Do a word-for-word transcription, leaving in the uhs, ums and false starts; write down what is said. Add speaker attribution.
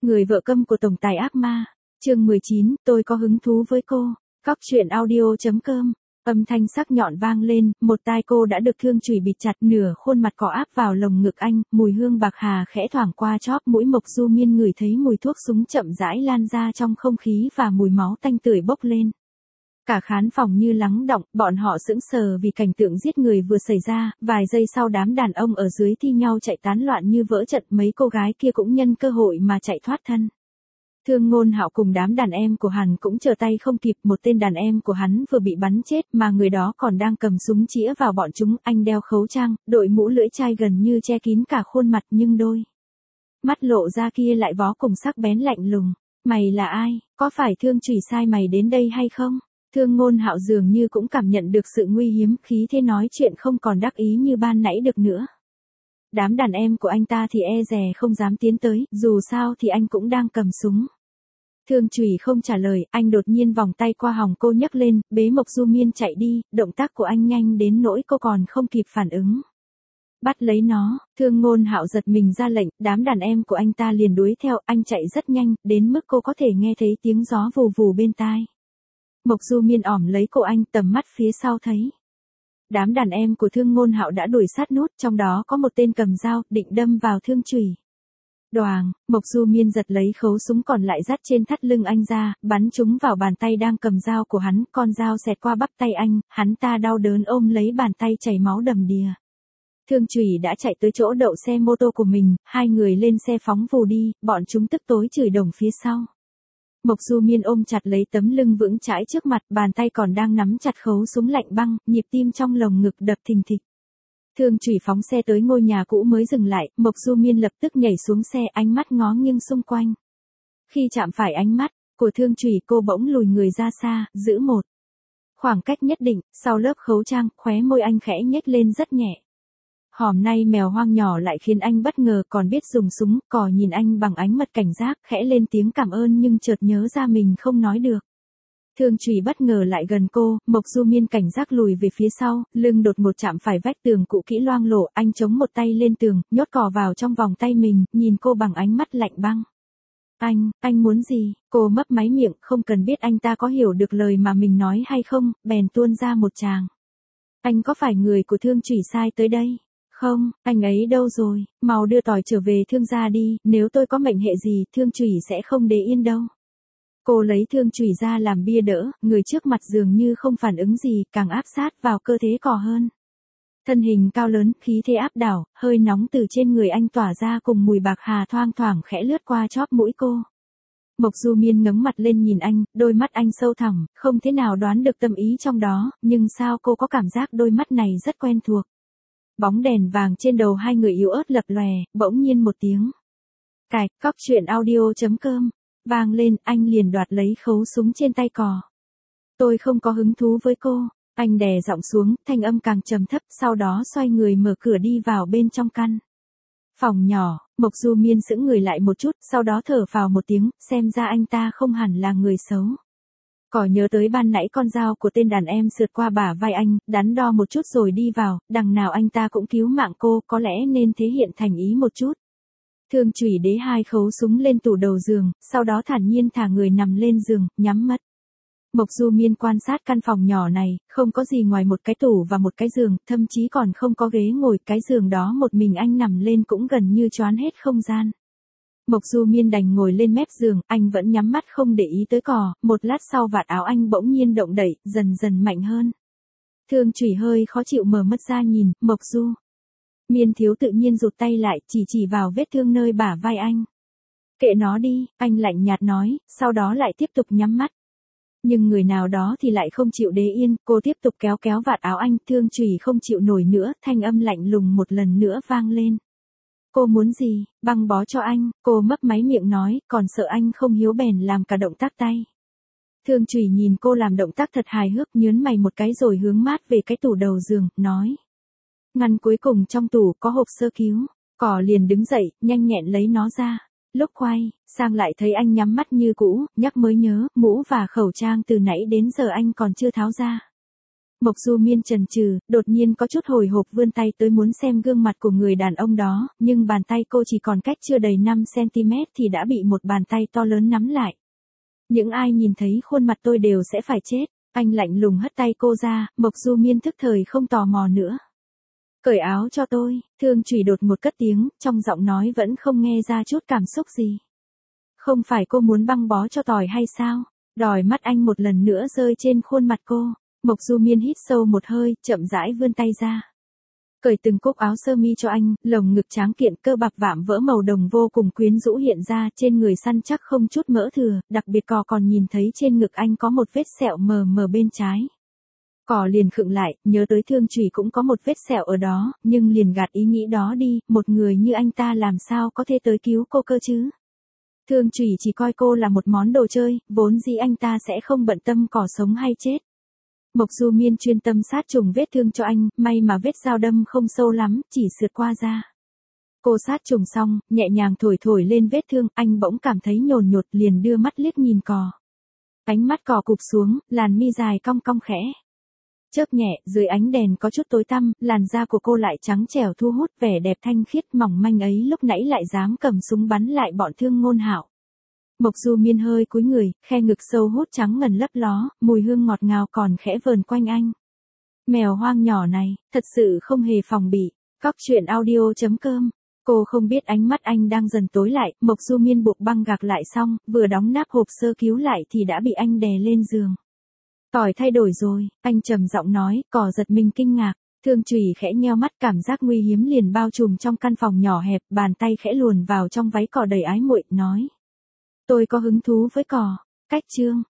Speaker 1: Người vợ câm của tổng tài ác ma. Chương mười chín, tôi có hứng thú với cô. Cóc truyện audio chấm com. Âm thanh sắc nhọn vang lên, một tai cô đã được thương chùy bịt chặt, nửa khuôn mặt cọ áp vào lồng ngực anh, mùi hương bạc hà khẽ thoảng qua chóp mũi. Mộc Du Miên ngửi thấy mùi thuốc súng chậm rãi lan ra trong không khí và mùi máu tanh tưởi bốc lên. Cả khán phòng như lắng đọng, bọn họ sững sờ vì cảnh tượng giết người vừa xảy ra, vài giây sau đám đàn ông ở dưới thi nhau chạy tán loạn như vỡ trận, mấy cô gái kia cũng nhân cơ hội mà chạy thoát thân. Thương Ngôn Hạo cùng đám đàn em của hắn cũng trở tay không kịp, một tên đàn em của hắn vừa bị bắn chết mà người đó còn đang cầm súng chĩa vào bọn chúng. Anh đeo khẩu trang, đội mũ lưỡi chai gần như che kín cả khuôn mặt, nhưng đôi mắt lộ ra kia lại vó cùng sắc bén lạnh lùng. Mày là ai? Có phải thương chùy sai mày đến đây hay không? Thương Ngôn Hạo dường như cũng cảm nhận được sự nguy hiếm, khí thế nói chuyện không còn đắc ý như ban nãy được nữa. Đám đàn em của anh ta thì e dè không dám tiến tới, dù sao thì anh cũng đang cầm súng. Thương chùy không trả lời, anh đột nhiên vòng tay qua họng cô nhấc lên, bế Mộc Du Miên chạy đi, động tác của anh nhanh đến nỗi cô còn không kịp phản ứng. Bắt lấy nó. Thương Ngôn Hạo giật mình ra lệnh, đám đàn em của anh ta liền đuổi theo, anh chạy rất nhanh, đến mức cô có thể nghe thấy tiếng gió vù vù bên tai. Mộc Du Miên ỏm lấy cổ anh, tầm mắt phía sau thấy đám đàn em của Thương Ngôn Hạo đã đuổi sát nút, trong đó có một tên cầm dao, định đâm vào thương chùy. Đoàng, Mộc Du Miên giật lấy khẩu súng còn lại dắt trên thắt lưng anh ra, bắn trúng vào bàn tay đang cầm dao của hắn, con dao xẹt qua bắp tay anh, hắn ta đau đớn ôm lấy bàn tay chảy máu đầm đìa. Thương chùy đã chạy tới chỗ đậu xe mô tô của mình, hai người lên xe phóng vù đi, bọn chúng tức tối chửi đồng phía sau. Mộc Du Miên ôm chặt lấy tấm lưng vững chãi trước mặt, bàn tay còn đang nắm chặt khẩu súng lạnh băng, nhịp tim trong lồng ngực đập thình thịch. Thương chùy phóng xe tới ngôi nhà cũ mới dừng lại, Mộc Du Miên lập tức nhảy xuống xe, ánh mắt ngó nghiêng xung quanh. Khi chạm phải ánh mắt của thương chùy, cô bỗng lùi người ra xa, giữ một khoảng cách nhất định, sau lớp khẩu trang, khóe môi anh khẽ nhếch lên rất nhẹ. Hòm nay mèo hoang nhỏ lại khiến anh bất ngờ, còn biết dùng súng, cò nhìn anh bằng ánh mắt cảnh giác, khẽ lên tiếng cảm ơn nhưng chợt nhớ ra mình không nói được. Thương chùy bất ngờ lại gần cô, Mộc Du Miên cảnh giác lùi về phía sau, lưng đột ngột chạm phải vách tường cũ kỹ loang lổ, anh chống một tay lên tường, nhốt cò vào trong vòng tay mình, nhìn cô bằng ánh mắt lạnh băng. Anh, anh muốn gì? Cô mấp máy miệng, không cần biết anh ta có hiểu được lời mà mình nói hay không, bèn tuôn ra một tràng. Anh có phải người của thương chùy sai tới đây? Không, anh ấy đâu rồi, mau đưa tỏi trở về thương gia đi, nếu tôi có mệnh hệ gì, thương chùy sẽ không để yên đâu. Cô lấy thương chùy ra làm bia đỡ, người trước mặt dường như không phản ứng gì, càng áp sát vào cơ thể cò hơn. Thân hình cao lớn, khí thế áp đảo, hơi nóng từ trên người anh tỏa ra cùng mùi bạc hà thoang thoảng khẽ lướt qua chóp mũi cô. Mộc Du Miên ngẩng mặt lên nhìn anh, đôi mắt anh sâu thẳm, không thể nào đoán được tâm ý trong đó, nhưng sao cô có cảm giác đôi mắt này rất quen thuộc. Bóng đèn vàng trên đầu hai người yếu ớt lập lòe, bỗng nhiên một tiếng cạch, cóc truyện audio chấm com vang lên, anh liền đoạt lấy khẩu súng trên tay cò. Tôi không có hứng thú với cô. Anh đè giọng xuống, thanh âm càng trầm thấp, sau đó xoay người mở cửa đi vào bên trong căn phòng nhỏ. Mộc Du Miên sững người lại một chút, sau đó thở phào một tiếng, xem ra anh ta không hẳn là người xấu. Cỏ nhớ tới ban nãy con dao của tên đàn em sượt qua bả vai anh, đắn đo một chút rồi đi vào, đằng nào anh ta cũng cứu mạng cô, có lẽ nên thể hiện thành ý một chút. Thương chùy đế hai khẩu súng lên tủ đầu giường, sau đó thản nhiên thả người nằm lên giường, nhắm mắt. Mộc Du Miên quan sát căn phòng nhỏ này, không có gì ngoài một cái tủ và một cái giường, thậm chí còn không có ghế ngồi, cái giường đó một mình anh nằm lên cũng gần như choán hết không gian. Mộc Du Miên đành ngồi lên mép giường, anh vẫn nhắm mắt không để ý tới cò, một lát sau vạt áo anh bỗng nhiên động đẩy, dần dần mạnh hơn. Thương chùy hơi khó chịu mở mắt ra nhìn, Mộc Du Miên thiếu tự nhiên rụt tay lại, chỉ chỉ vào vết thương nơi bả vai anh. Kệ nó đi, anh lạnh nhạt nói, sau đó lại tiếp tục nhắm mắt. Nhưng người nào đó thì lại không chịu đế yên, cô tiếp tục kéo kéo vạt áo anh, thương chùy không chịu nổi nữa, thanh âm lạnh lùng một lần nữa vang lên. Cô muốn gì? Băng bó cho anh, cô mấp máy miệng nói, còn sợ anh không hiếu bèn làm cả động tác tay. Thương chùy nhìn cô làm động tác thật hài hước, nhớn mày một cái rồi hướng mát về cái tủ đầu giường, nói. Ngăn cuối cùng trong tủ có hộp sơ cứu, cỏ liền đứng dậy, nhanh nhẹn lấy nó ra. Lúc quay sang lại thấy anh nhắm mắt như cũ, nhắc mới nhớ, mũ và khẩu trang từ nãy đến giờ anh còn chưa tháo ra. Mộc Du Miên chần chừ, đột nhiên có chút hồi hộp vươn tay tới muốn xem gương mặt của người đàn ông đó, nhưng bàn tay cô chỉ còn cách chưa đầy năm xăng-ti-mét thì đã bị một bàn tay to lớn nắm lại. Những ai nhìn thấy khuôn mặt tôi đều sẽ phải chết. Anh lạnh lùng hất tay cô ra, Mộc Du Miên thức thời không tò mò nữa. Cởi áo cho tôi, Thương Chủy đột một cất tiếng, trong giọng nói vẫn không nghe ra chút cảm xúc gì. Không phải cô muốn băng bó cho tỏi hay sao? Đòi mắt anh một lần nữa rơi trên khuôn mặt cô. Mộc Du Miên hít sâu một hơi, chậm rãi vươn tay ra. Cởi từng cúc áo sơ mi cho anh, lồng ngực tráng kiện cơ bạc vạm vỡ màu đồng vô cùng quyến rũ hiện ra, trên người săn chắc không chút mỡ thừa, đặc biệt Cò còn nhìn thấy trên ngực anh có một vết sẹo mờ mờ bên trái. Cò liền khựng lại, nhớ tới Thương Chủy cũng có một vết sẹo ở đó, nhưng liền gạt ý nghĩ đó đi, một người như anh ta làm sao có thể tới cứu cô cơ chứ? Thương Chủy chỉ coi cô là một món đồ chơi, vốn dĩ anh ta sẽ không bận tâm Cò sống hay chết. Mộc Du Miên chuyên tâm sát trùng vết thương cho anh, may mà vết dao đâm không sâu lắm, chỉ sượt qua da. Cô sát trùng xong, nhẹ nhàng thổi thổi lên vết thương, anh bỗng cảm thấy nhồn nhột liền đưa mắt liếc nhìn Cò. Ánh mắt Cò cụp xuống, làn mi dài cong cong khẽ. Chớp nhẹ, dưới ánh đèn có chút tối tăm, làn da của cô lại trắng trẻo thu hút, vẻ đẹp thanh khiết mỏng manh ấy lúc nãy lại dám cầm súng bắn lại bọn Thương Ngôn Hạo. Mộc Du Miên hơi cúi người, khe ngực sâu hút trắng ngần lấp ló, mùi hương ngọt ngào còn khẽ vờn quanh anh. Mèo hoang nhỏ này, thật sự không hề phòng bị. Cóc truyện audio chấm com. Cô không biết ánh mắt anh đang dần tối lại, Mộc Du Miên buộc băng gạc lại xong, vừa đóng nắp hộp sơ cứu lại thì đã bị anh đè lên giường. Tỏi thay đổi rồi, anh trầm giọng nói, Cò giật mình kinh ngạc. Thương Chủy khẽ nheo mắt, cảm giác nguy hiếm liền bao trùm trong căn phòng nhỏ hẹp, bàn tay khẽ luồn vào trong váy Cò đầy ái muội, nói. Tôi có hứng thú với Cò. Cách chương.